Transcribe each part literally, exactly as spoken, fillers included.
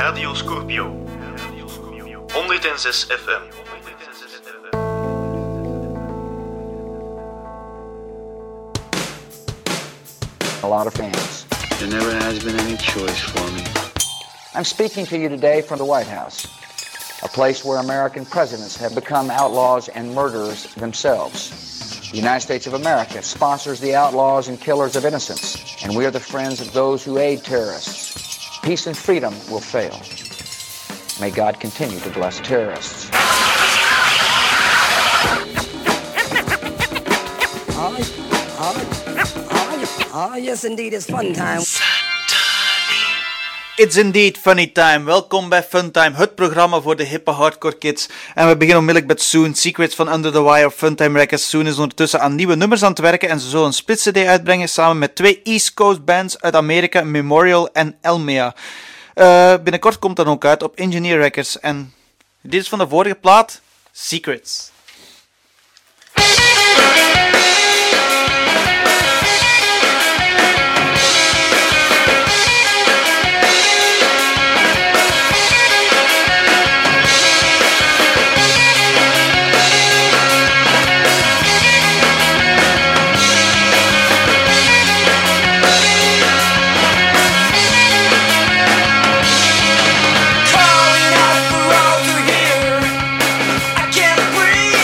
Radio Scorpio. honderdenzes F M. A lot of fans. There never has been any choice for me. I'm speaking to you today from the White House, a place where American presidents have become outlaws and murderers themselves. The United States of America sponsors the outlaws and killers of innocence, and we are the friends of those who aid terrorists. Peace and freedom will fail. May God continue to bless terrorists. Oh, oh, oh, oh, yes indeed, it's fun time. It's indeed funny time. Welkom bij Funtime, het programma voor de hippe hardcore kids. En we beginnen onmiddellijk met Soon, Secrets van Under the Wire op Funtime Records. Soon is ondertussen aan nieuwe nummers aan het werken en ze zullen een split C D uitbrengen samen met twee East Coast bands uit Amerika, Memorial en Elmea. Uh, binnenkort komt dat ook uit op Engineer Records. En dit is van de vorige plaat, Secrets. Calling out for all to hear. I can't breathe.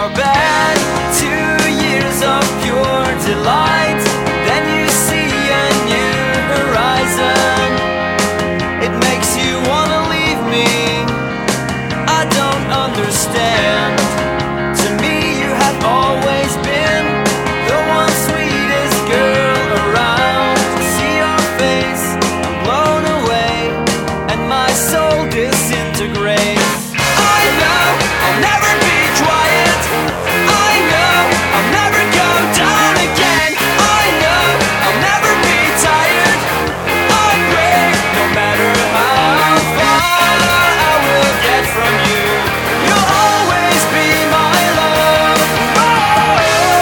or bad. Two years of pure delight, then you see a new horizon. It makes you wanna leave me. I don't understand. To me you have always been the one sweetest girl around. See your face, I'm blown away, and my soul disintegrates. I know I'll never be quiet. I know I'll never go down again. I know I'll never be tired. I'll break no matter how far I will get from you. You'll always be my love. Oh.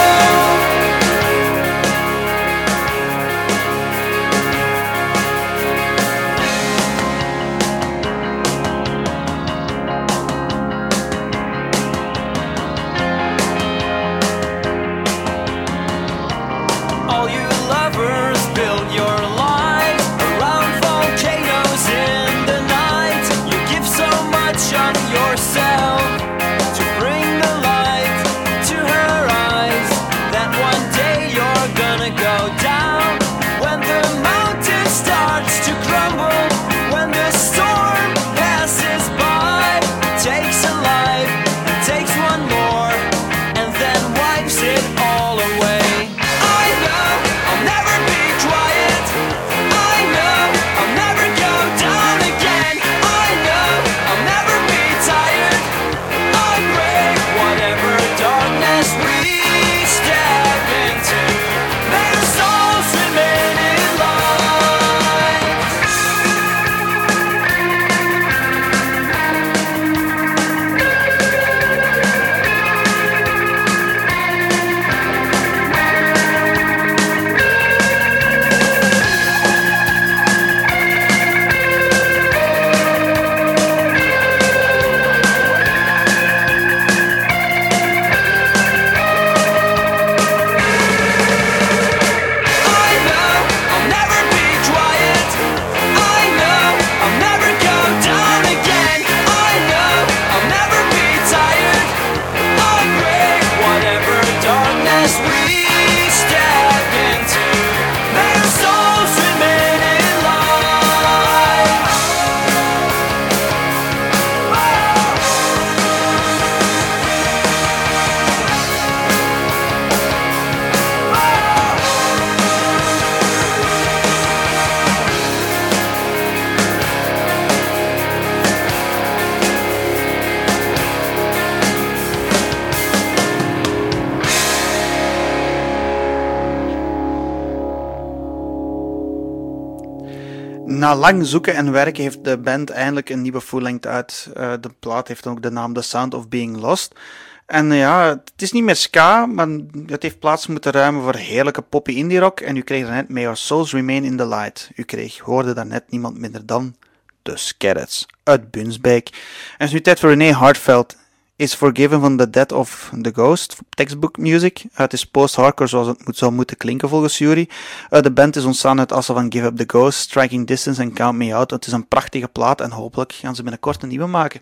All you lovers build your lives around volcanoes in the night. You give so much of yourself to bring the light to her eyes, that one day you're gonna go down. When the mountain starts to crumble, when the storm passes by, takes a life, takes one more, and then wipes it all away. I know I'll never be quiet. I know I'll never go down again. I know I'll never be tired. I'll break whatever darkness we step into. May our souls remain in light. I know I'll never be quiet. I know I'll never go down again. I know I'll never be tired. I'll break whatever darkness we step into. May our souls remain in light. Na lang zoeken en werken heeft de band eindelijk een nieuwe full-length uit. Uh, de plaat heeft ook de naam The Sound of Being Lost. En uh, ja, het is niet meer ska, maar het heeft plaats moeten ruimen voor heerlijke poppy indie rock. En u kreeg daarnet May Our Souls Remain in the Light. U kreeg, hoorde daarnet niemand minder dan The Scarrets uit Bunsbeek. En het is nu tijd voor René Hartveld. Is Forgiven van The Death of the Ghost, textbook music. Het is post-hardcore zoals het moet, zou moeten klinken volgens Jury. Uh, de band is ontstaan uit assen van Give Up the Ghost, Striking Distance en Count Me Out. Het is een prachtige plaat en hopelijk gaan ze binnenkort een nieuwe maken.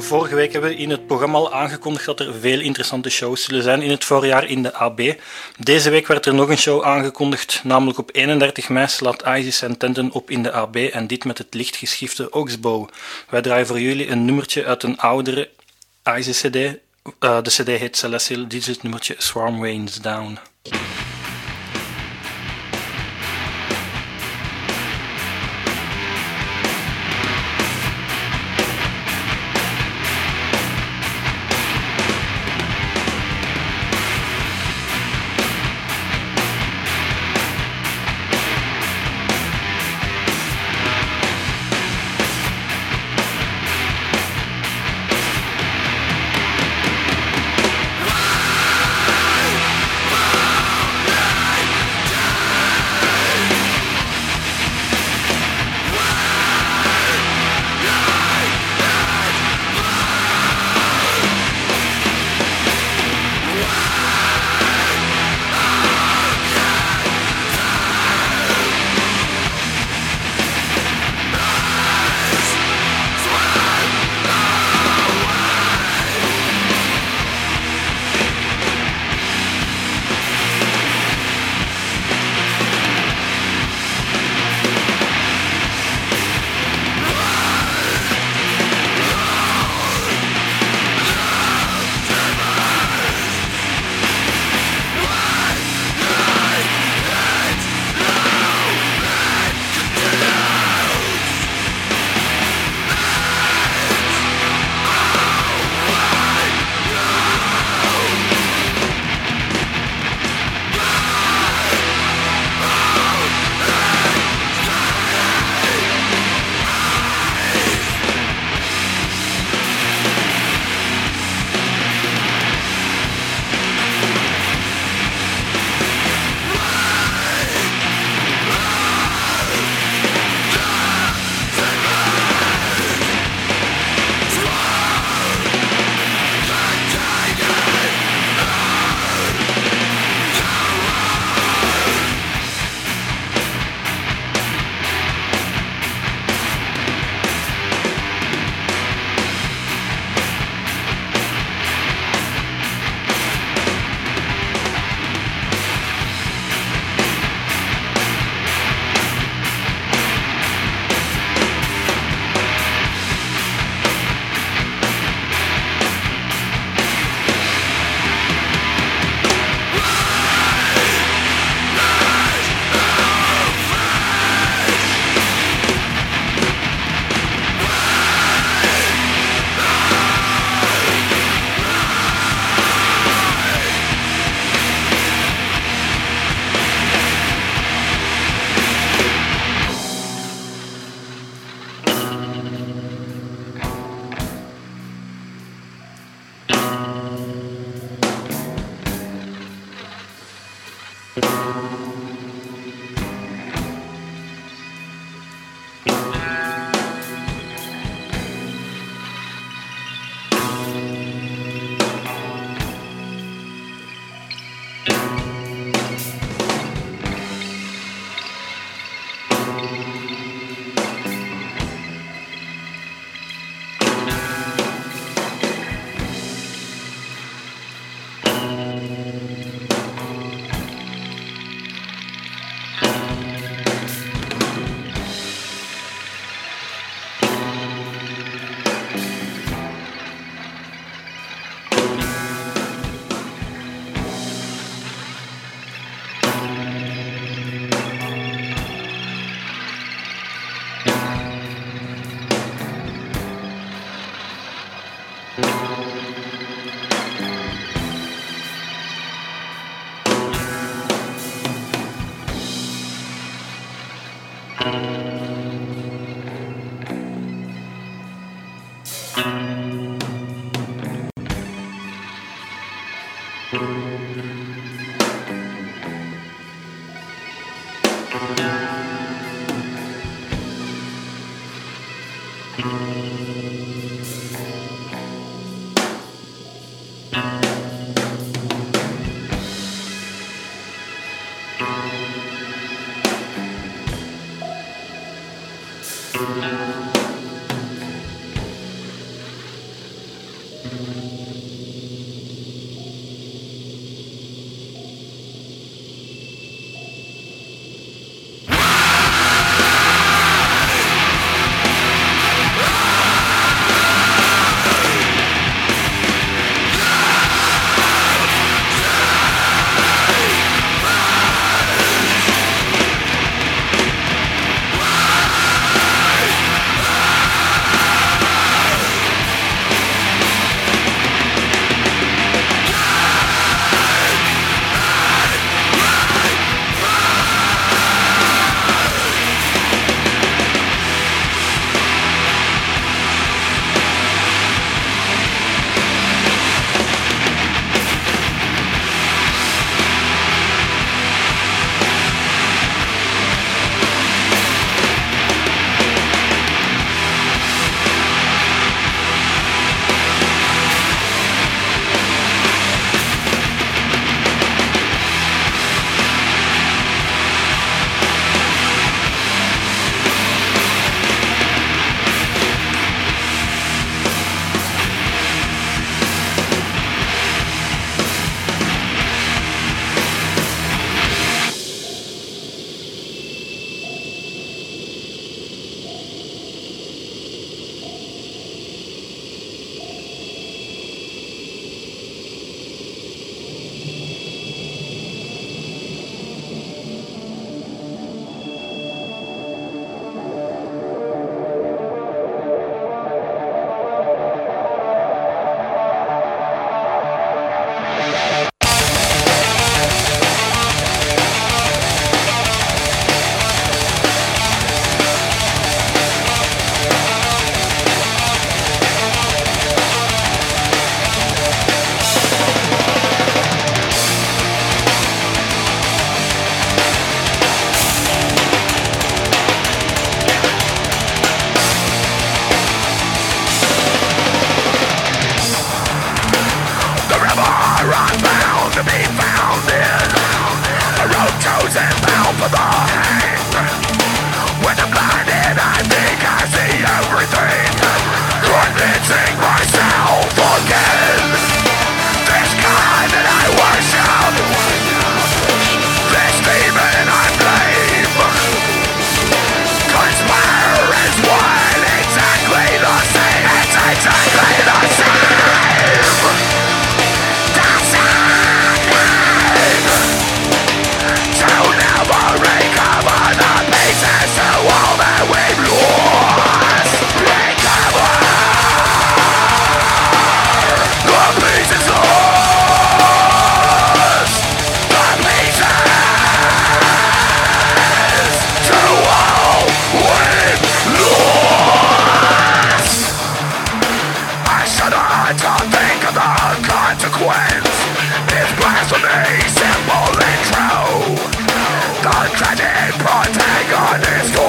Vorige week hebben we in het programma al aangekondigd dat er veel interessante shows zullen zijn in het voorjaar in de A B. Deze week werd er nog een show aangekondigd, namelijk op eenendertig mei slaat Isis en Tenten op in de A B en dit met het lichtgeschifte Oxbow. Wij draaien voor jullie een nummertje uit een oudere Isis-cd. Uh, de cd heet Celestial, dit is het nummertje Swarm Rains Down.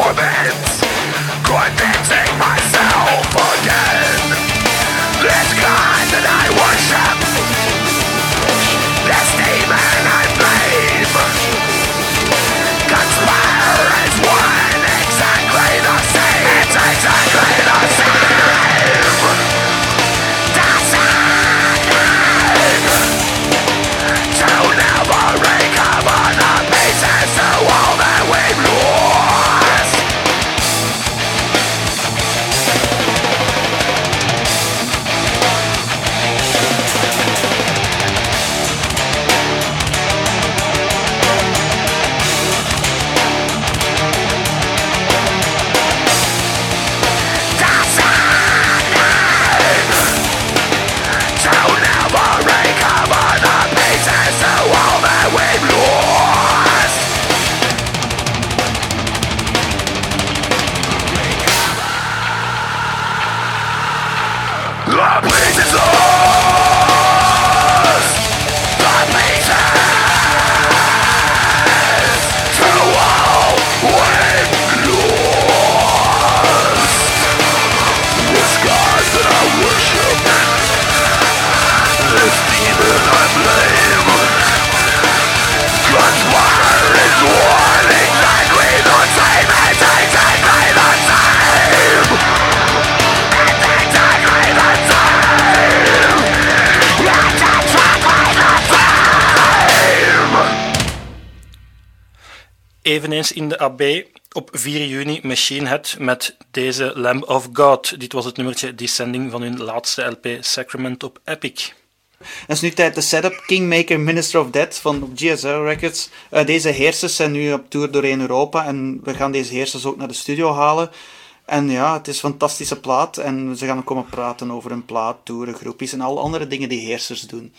Eveneens in de A B op vier juni Machine Head met deze Lamb of God. Dit was het nummertje Descending van hun laatste L P Sacrament op Epic. Het is nu tijd de setup Kingmaker Minister of Death van op G S L Records. Uh, deze heersers zijn nu op tour doorheen Europa en we gaan deze heersers ook naar de studio halen. En ja, het is een fantastische plaat en ze gaan komen praten over een plaat, toeren, groepjes en al andere dingen die heersers doen.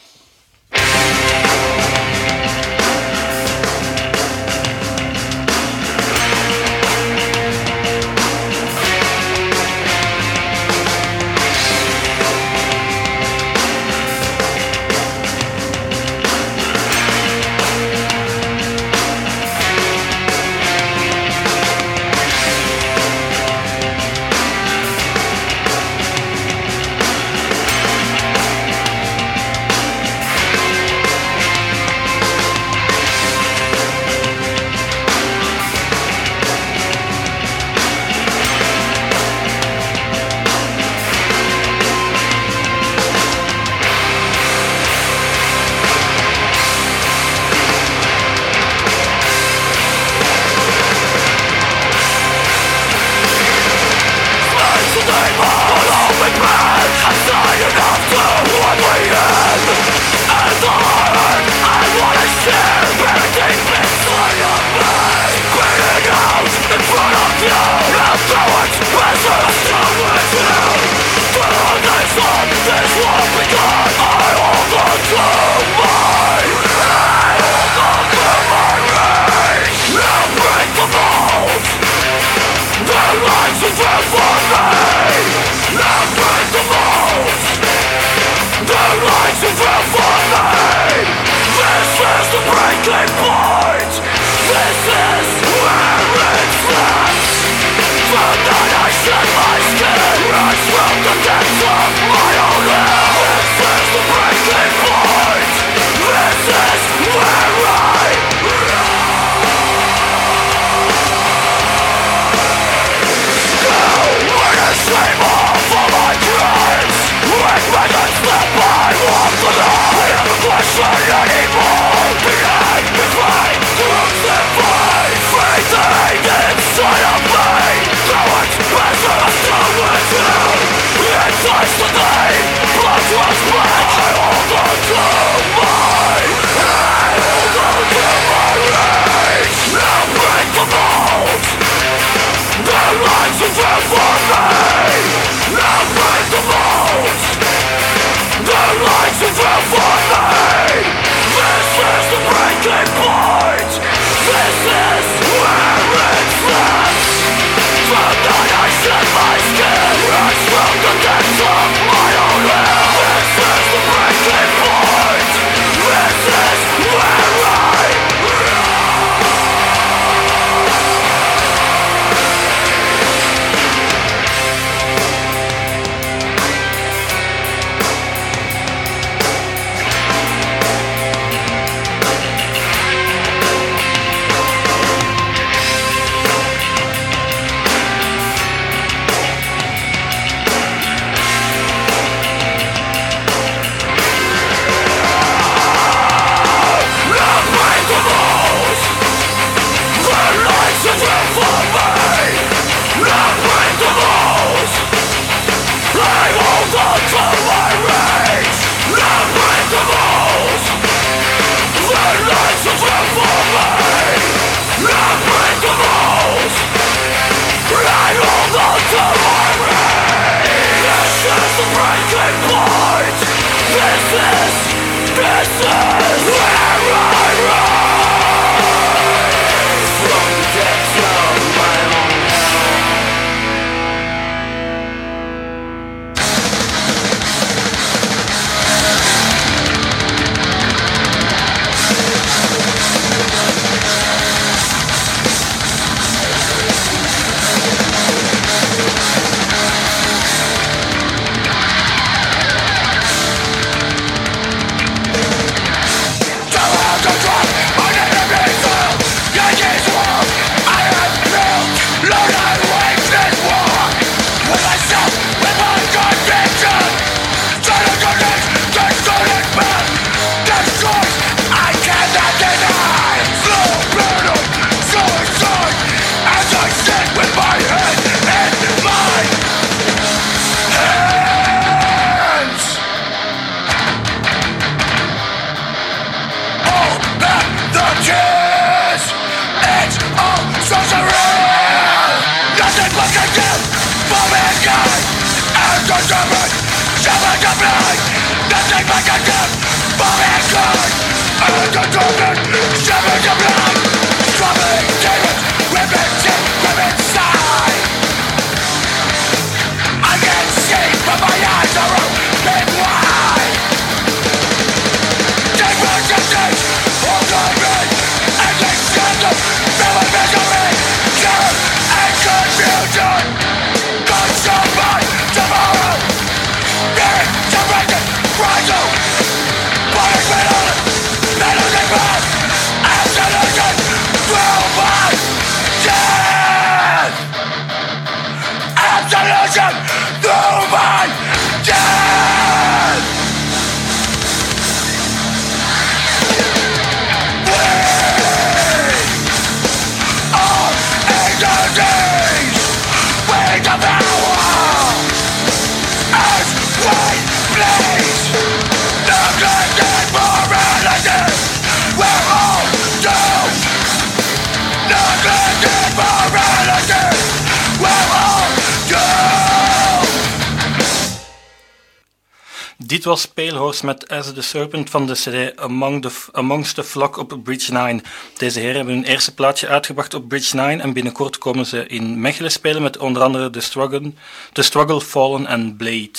Dit was Pale Horse met As the Serpent van de C D Among the, Amongst the Flock op Bridge nine. Deze heren hebben hun eerste plaatje uitgebracht op Bridge nine en binnenkort komen ze in Mechelen spelen met onder andere The Struggle, The Struggle Fallen en Blade.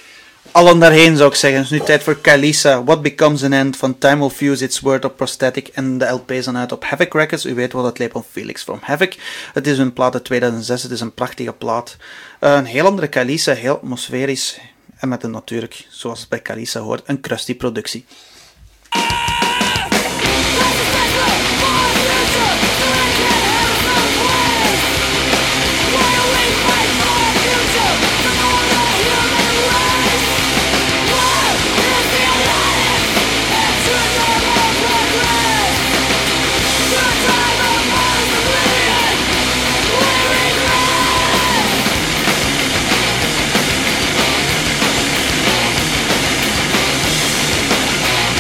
Allen daarheen zou ik zeggen. Het is nu tijd voor Kylisa. What Becomes an End van Time Will Fuse Its Word op Prosthetic. En de L P is dan uit op Havoc Records. U weet wel, het label Felix from Havoc. Het is een plaat uit tweeduizend zes. Het is een prachtige plaat. Een heel andere Kylisa. Heel atmosferisch. En met een natuurlijk, zoals het bij Kylisa hoort, een crusty productie. We'll be right back.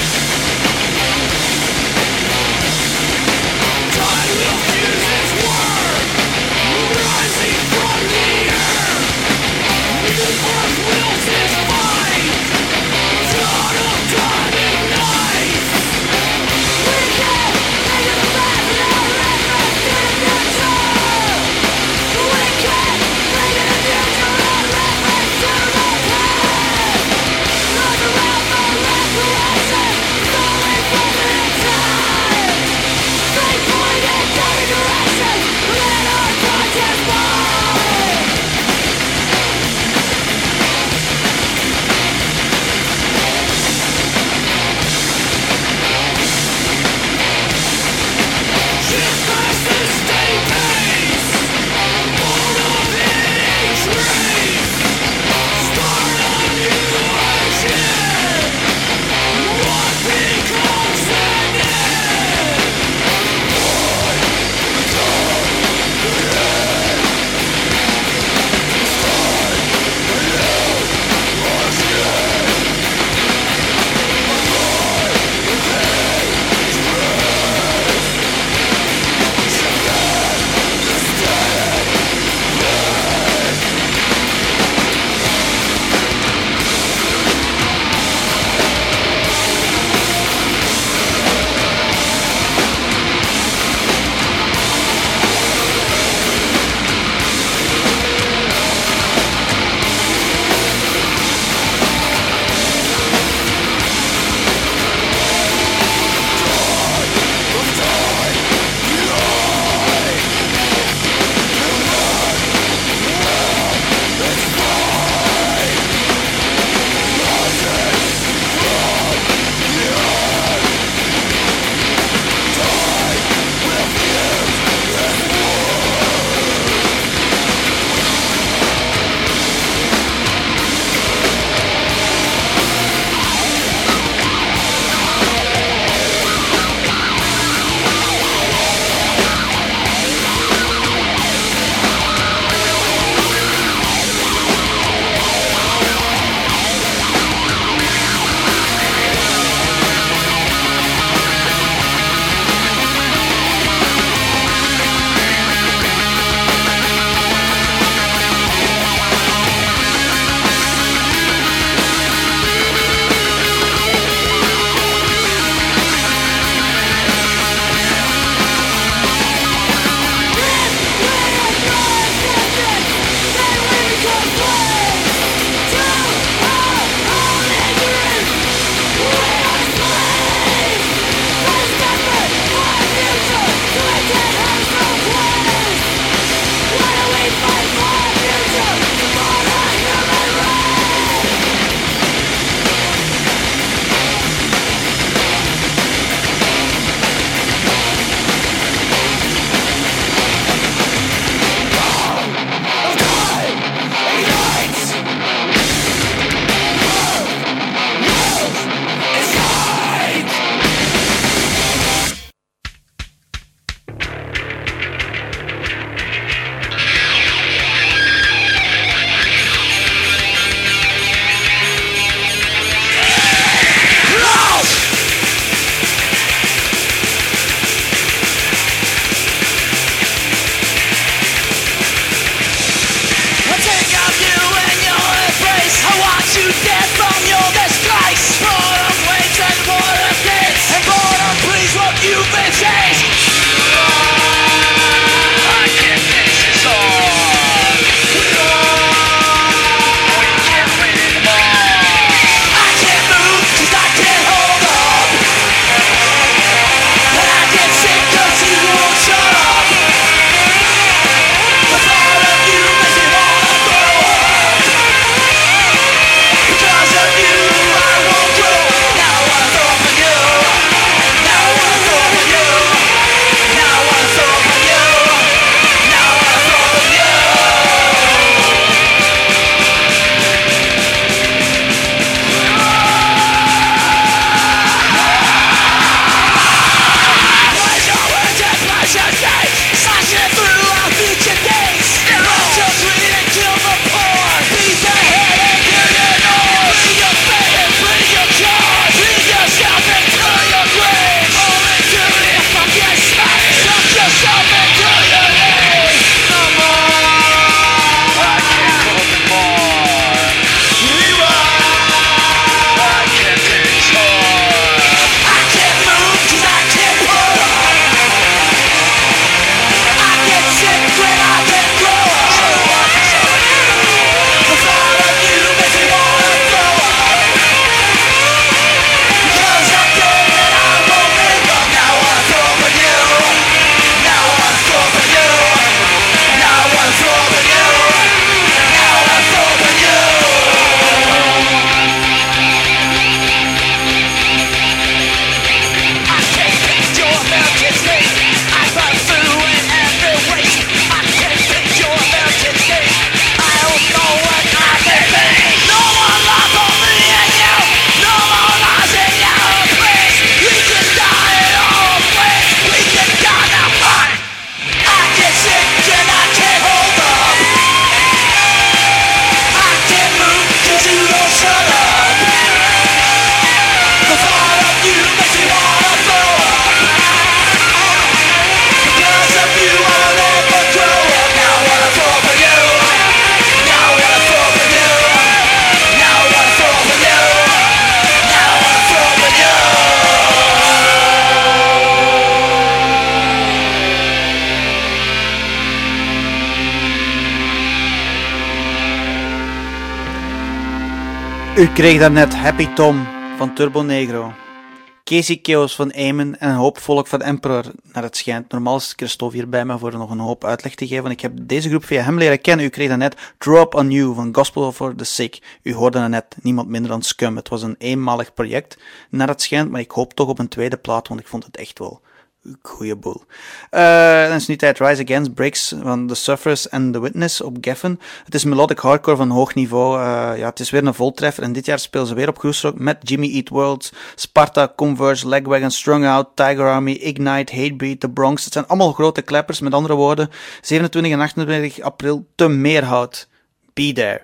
U kreeg daarnet Happy Tom van Turbo Negro, Casey Chaos van Amen en een hoop volk van Emperor, naar het schijnt. Normaal is Christophe hier bij me voor nog een hoop uitleg te geven. Ik heb deze groep via hem leren kennen. U kreeg daarnet Drop on You van Gospel for the Sick. U hoorde daarnet niemand minder dan Scum. Het was een eenmalig project, naar het schijnt, maar ik hoop toch op een tweede plaat, want ik vond het echt wel goeie boel. Uh, dan is nu tijd Rise Against Breaks van The Sufferers en The Witness op Geffen. Het is melodic hardcore van hoog niveau. Uh, ja, het is weer een voltreffer en dit jaar spelen ze weer op Groesrock met Jimmy Eat World, Sparta, Converge, Legwagon, Strung Out, Tiger Army, Ignite, Hatebreed, The Bronx. Het zijn allemaal grote kleppers, met andere woorden. zevenentwintig en achtentwintig april te Meerhout. Be there.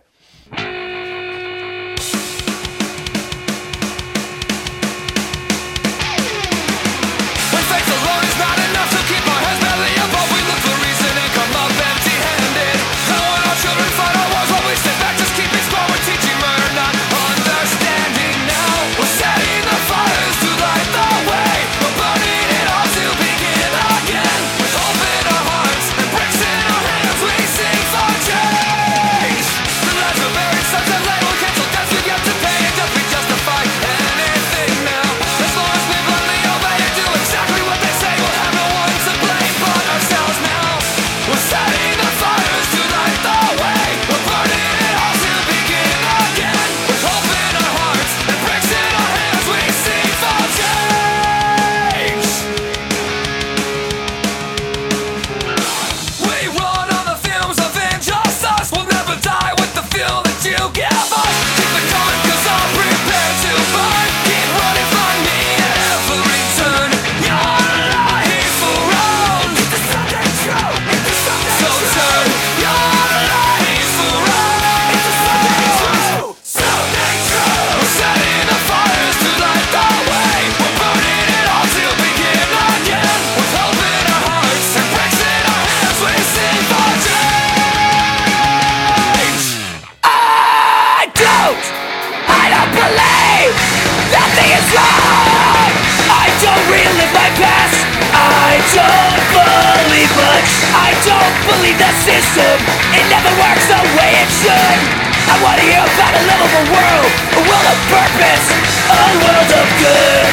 believe the system, it never works the way it should. I wanna hear about a livable world, a world of purpose, a world of good.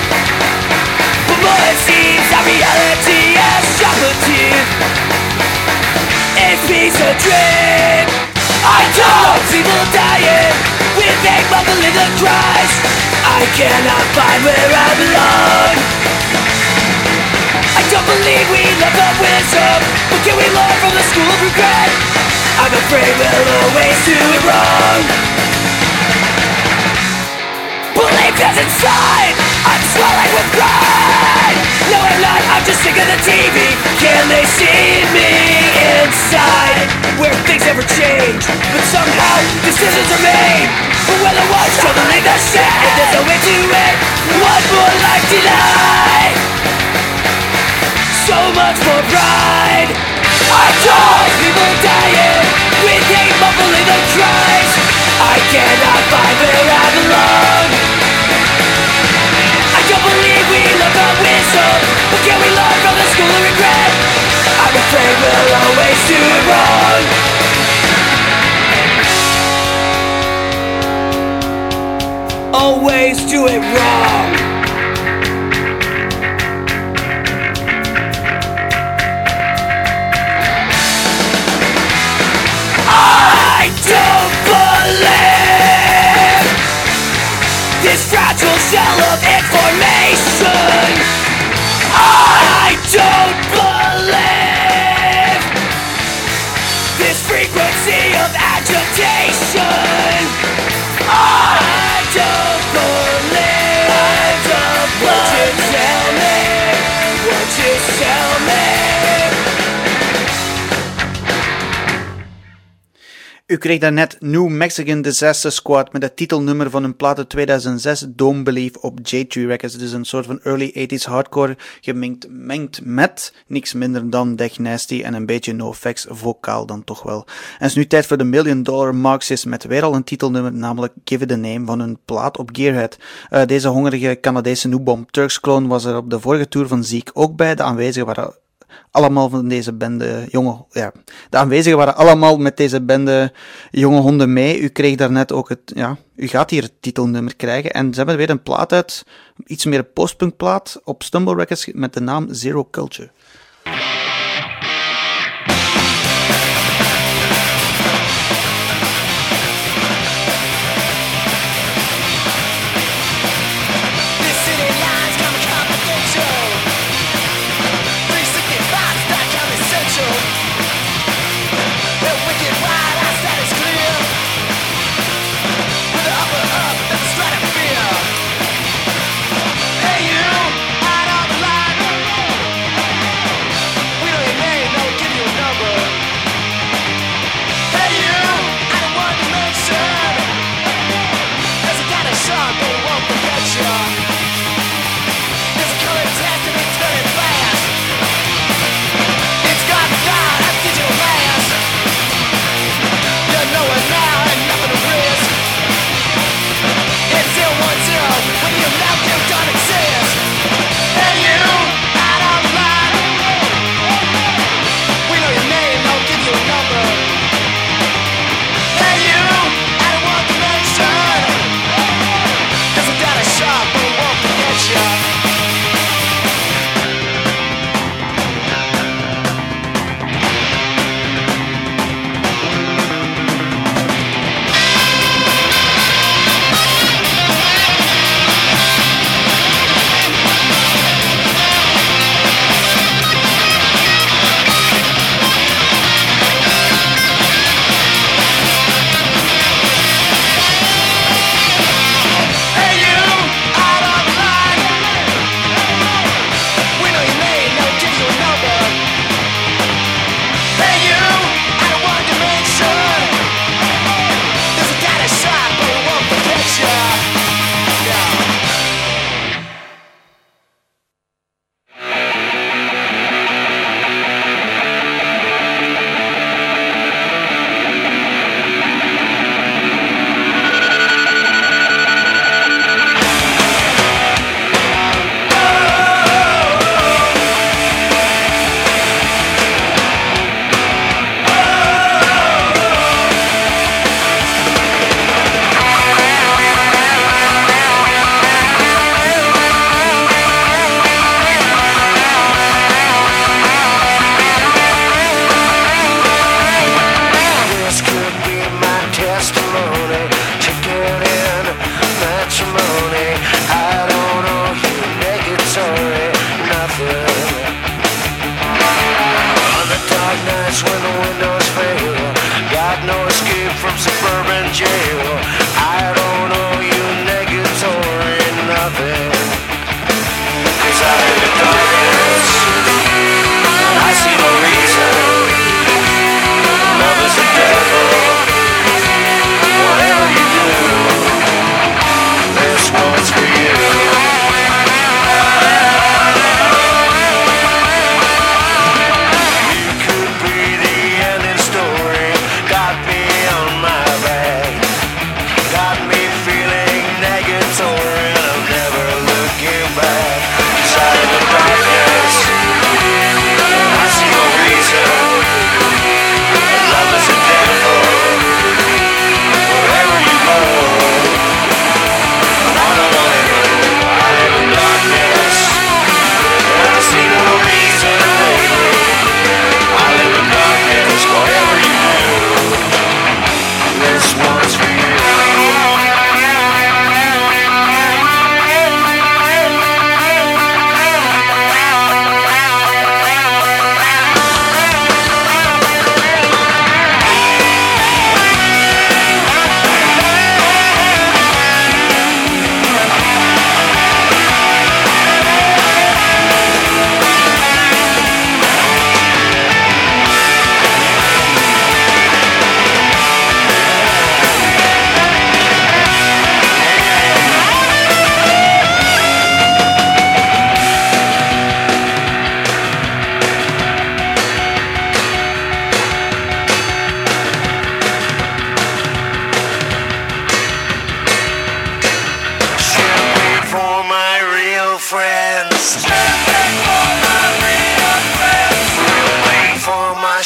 But more it seems our reality has chocolate. It feeds a dream. I don't see people dying with a mumbling the cries. I cannot find where I belong. I don't believe we love the wisdom, but can we learn from the school of regret? I'm afraid we'll always do it wrong. Belief is inside, I'm swelling with pride. No I'm not, I'm just sick of the T V. Can they see me inside? Where things never change, but somehow decisions are made. But we're the ones struggling the shit, and there's no way to end. One more life denied. So much for pride. I don't people dying with hate mumbling the cries. I cannot find where I belong. I don't believe we love the wisdom, but can we learn from the school of regret? I'm afraid we'll always do it wrong. Always do it wrong. I don't believe this fragile shell of information. I don't believe this frequency of agitation. I don't believe what you tell me, what you tell me. U kreeg daarnet New Mexican Disaster Squad met het titelnummer van hun plaat uit tweeduizend zes, Don't Believe, op J twee Records. Dus een soort van early eighties hardcore gemengd mengd met niks minder dan Death Nasty en een beetje NoFX vocaal dan toch wel. En het is nu tijd voor de Million Dollar Marxist met weer al een titelnummer, namelijk Give It A Name van hun plaat op Gearhead. Uh, deze hongerige Canadese noebom Turks Clone was er op de vorige tour van Ziek ook bij. De aanwezigen waren allemaal van deze bende jonge... Ja, de aanwezigen waren allemaal met deze bende jonge honden mee. U kreeg daarnet ook het... Ja, u gaat hier het titelnummer krijgen. En ze hebben weer een plaat uit, iets meer een postpunkplaat, op Stumble Records met de naam Zero Culture. Got me on my back.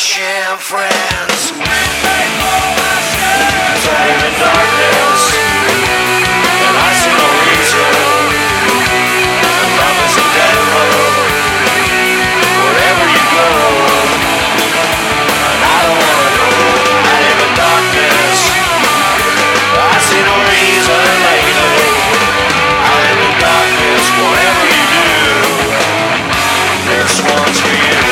sham friends. Time in darkness, and I see no reason. And love is a dead road, wherever you go. And I don't wanna go. I live in darkness, I see no reason lately. I live in darkness, whatever you do, this one's for you.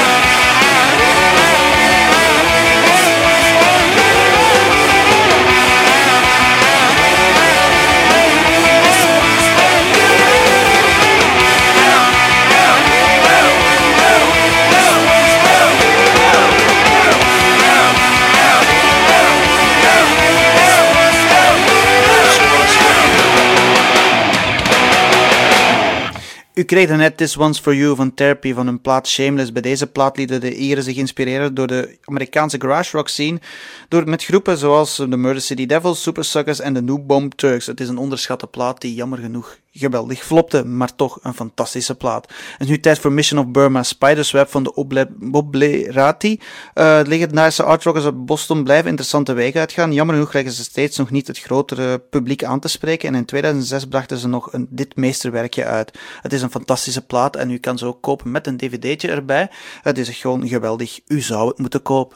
U kreeg net This One's For You van Therapy van hun plaat Shameless. Bij deze plaat lieten de Ieren zich inspireren door de Amerikaanse garage rock scene, door met groepen zoals de Murder City Devils, Super Suckers en de New Bomb Turks. Het is een onderschatte plaat die jammer genoeg geweldig flopte, maar toch een fantastische plaat. En nu tijd voor Mission of Burma, Spider's Web van de Oble- Oblerati. Uh, de legendarische artrockers uit Boston blijven interessante wegen uitgaan. Jammer genoeg krijgen ze steeds nog niet het grotere publiek aan te spreken. En in tweeduizend zes brachten ze nog een, dit meesterwerkje uit. Het is een fantastische plaat en u kan ze ook kopen met een dvd'tje erbij. Het is gewoon geweldig. U zou het moeten kopen.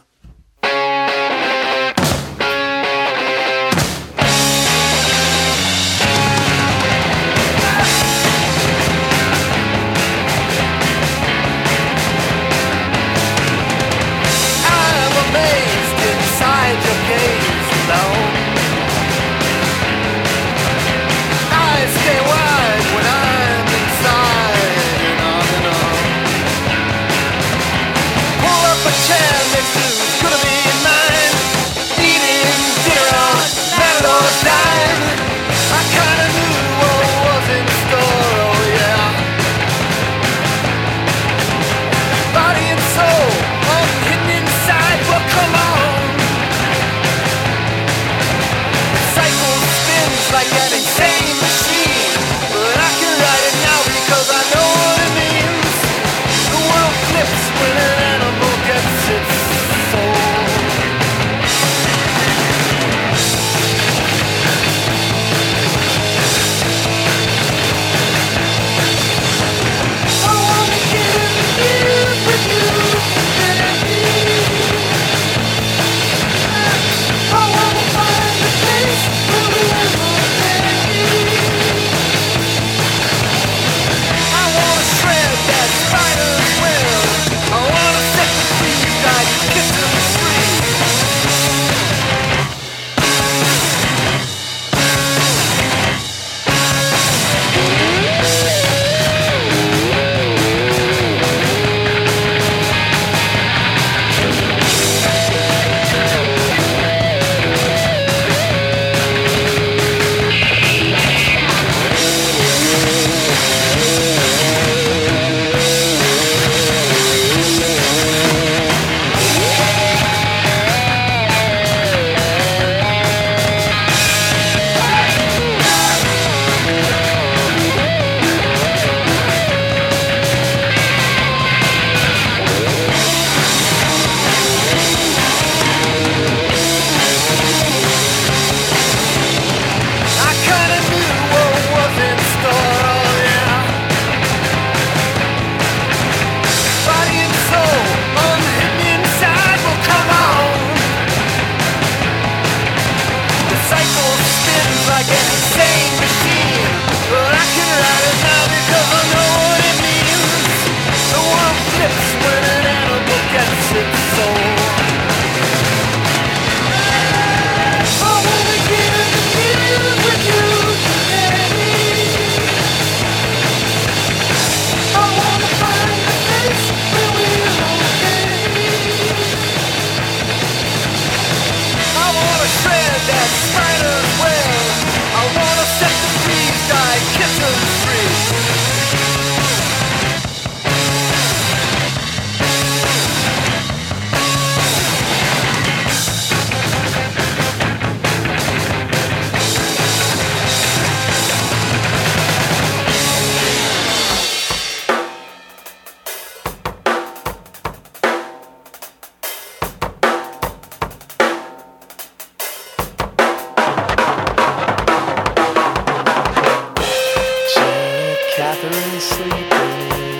sleeping.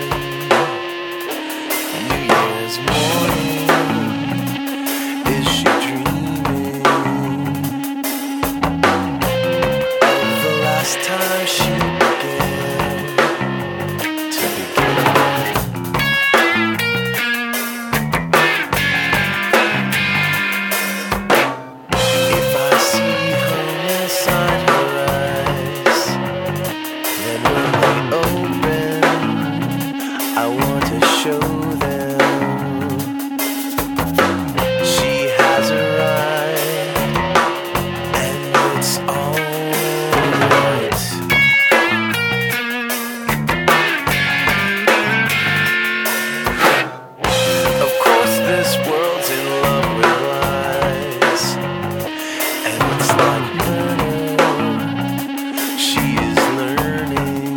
New Year's morning, is she dreaming of the last time she began to begin? If I see her inside her eyes, then when they open, I want to show them she has arrived, and it's alright. Of course, this world's in love with lies, and it's like murder. She is learning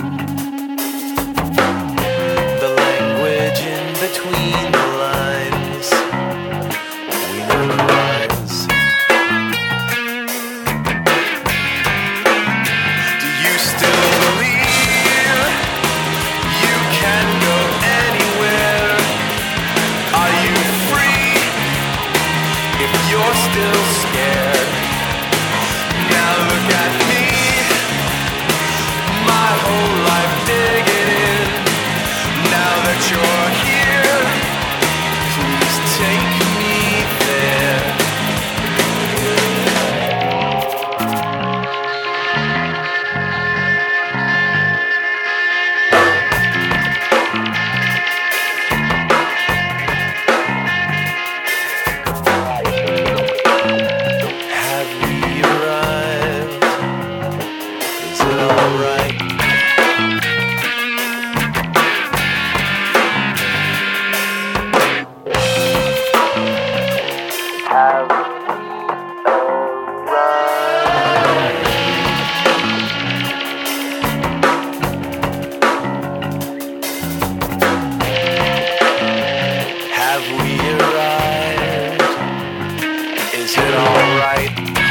the language in between the lines. We memorize. Do you still believe you can go anywhere? Are you free if you're still scared? Now look at me, my whole life digging in. Now that you're here, please take me there. Have we arrived? Is it alright? Have Have we arrived? Is it alright?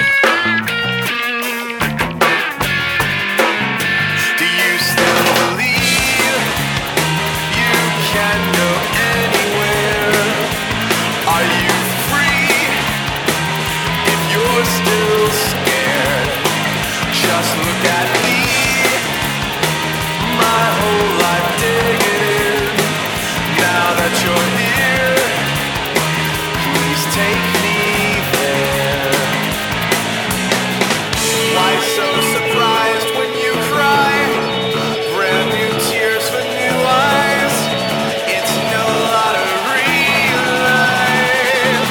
Do you still believe you can go anywhere? Are you free if you're still scared? Just look at me, my whole life digging in. Now that you're here, please take me there. Why so surprised when you cry? Brand new tears for new eyes. It's no lottery life.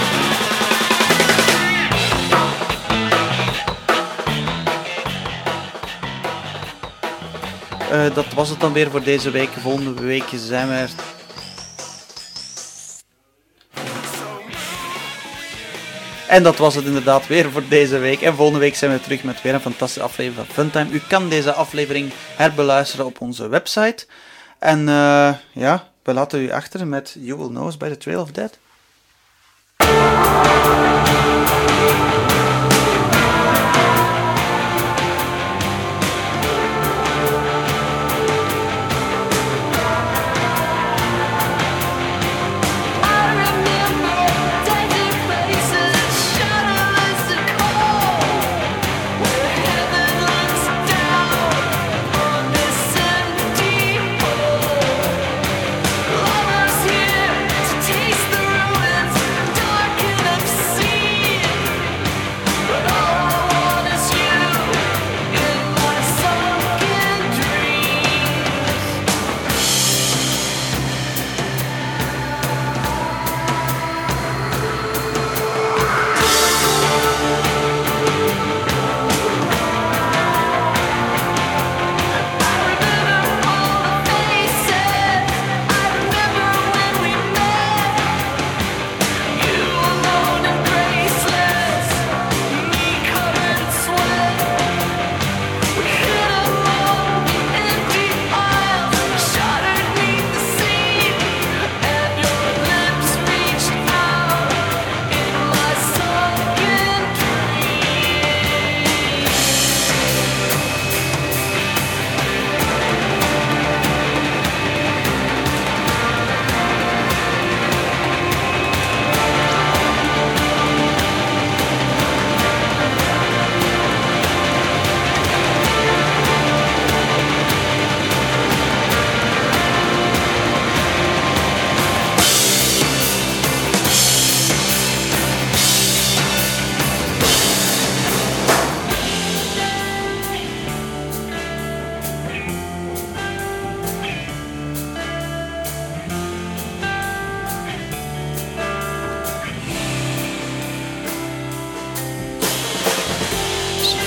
Uh, dat was het dan weer voor deze week. Volgende week zijn we er. En dat was het inderdaad weer voor deze week. En volgende week zijn we terug met weer een fantastische aflevering van Funtime. U kan deze aflevering herbeluisteren op onze website. En uh, ja, we laten u achter met You Will Know Us by the Trail of Death. Taste the ruins, dark and obscene.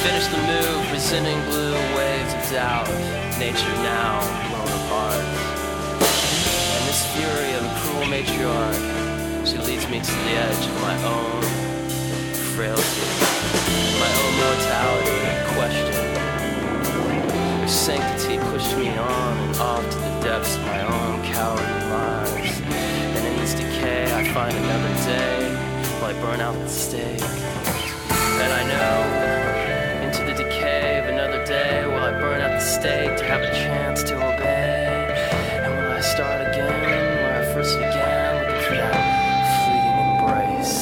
finished the move, presenting blue waves of doubt. Nature now blown apart. And this fury of a cruel matriarch, she leads me to the edge of my own frailty, my own mortality question. Her sanctity pushed me on and off to the depths of my own cowardly lives. And in this decay I find another day while I burn out the stake. And I know, into the decay of another day while I burn out the stake to have a chance to obey. And when I start again where I first began, looking for that fleeting embrace.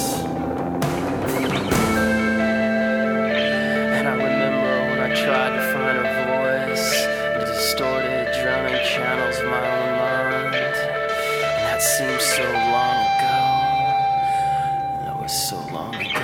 And I remember when I tried to find her voice in the distorted, drowning channels of my own mind. And that seemed so long ago. That was so long ago.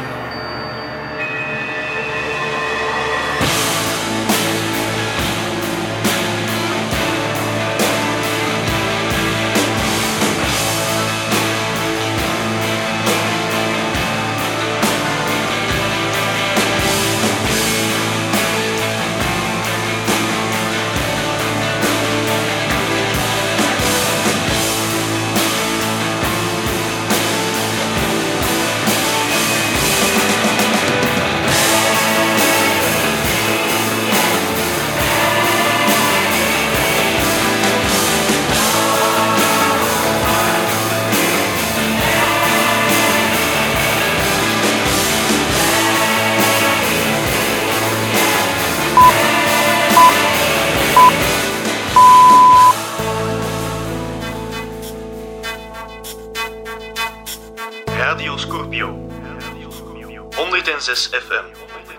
Radio Scorpio honderd zes F M.